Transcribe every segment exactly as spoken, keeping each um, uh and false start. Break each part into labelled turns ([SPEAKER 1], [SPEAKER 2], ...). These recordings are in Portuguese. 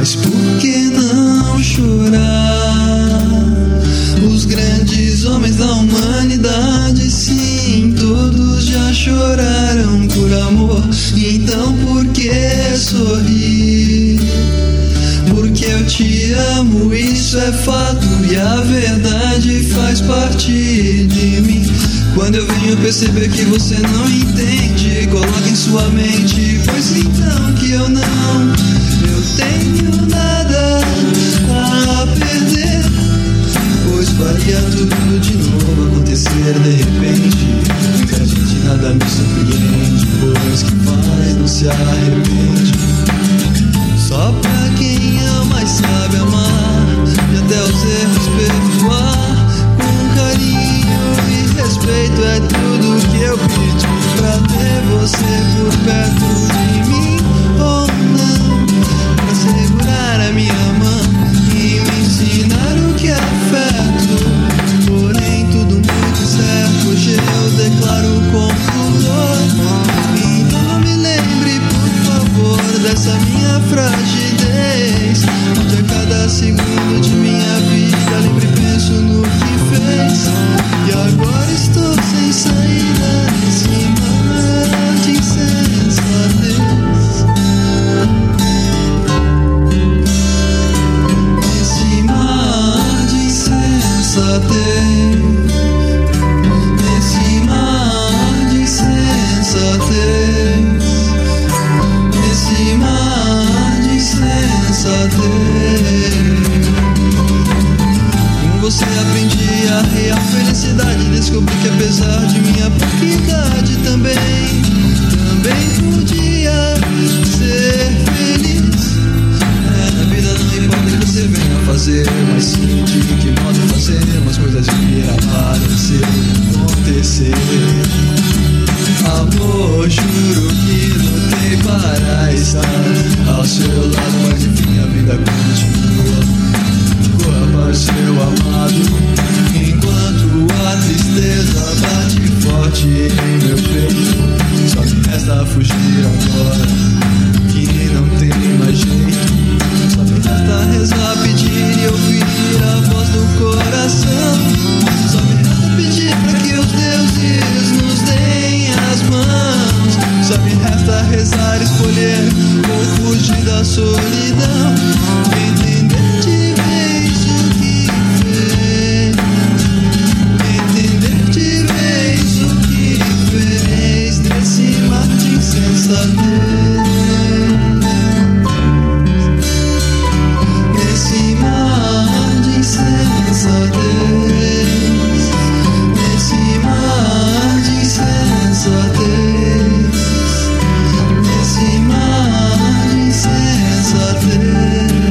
[SPEAKER 1] Mas por que não chorar? Os grandes homens da humanidade, sim, todos já choraram por amor. Então por que sorrir? Porque eu te amo, isso é fato, e a verdade faz parte de mim. Quando eu venho perceber que você não entende, coloca em sua mente, pois então que eu não, eu tenho nada a perder, pois faria tudo de novo acontecer de repente. E a gente nada me surpreende, pois que faz não se arrepende. Só pra quem ama e sabe amar, e até os erros perdoar, com carinho e respeito é tudo que eu pedi, pra ter você por perto de mim, ou não, pra segurar a minha mão e me ensinar o que é afeto. Porém tudo muito certo, hoje eu declaro com pudor. Então não me lembre, por favor, dessa minha fragidez, onde a cada segundo de minha vida lembro e penso no que fez. E agora estou sem saída nesse mar de insensatez. Nesse mar de insensatez. Nesse mar de insensatez. Nesse mar de insensatez. Com você aprendi a real felicidade, descobri que apesar de minha pouca idade também, também podia ser feliz. É, na vida não importa o que você venha fazer, mas sim de que modo fazer umas coisas vir a aparecer, acontecer. Amor, juro que lutei para estar ao seu lado, mas enfim a vida continua. Corra para o seu amado, enquanto a tristeza bate forte em meu peito. Só me resta fugir agora, que não tem mais jeito. Só me resta rezar, pedir e ouvir a voz do coração. Só me resta pedir para que os deuses nos deem as mãos. Só me resta rezar, escolher ou fugir da solidão. Entender de vez o que fez. Entender de vez o que fez nesse mar de insensatez. Nesse mar de insensatez. Nesse mar de insensatez. Nesse mar de insensatez.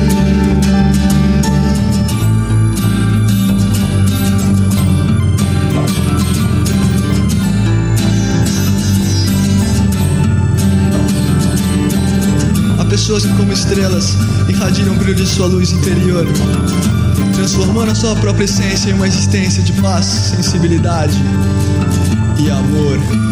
[SPEAKER 1] Há pessoas que, como estrelas, irradiam o brilho de sua luz interior, transformando a sua própria essência em uma existência de paz, sensibilidade e amor.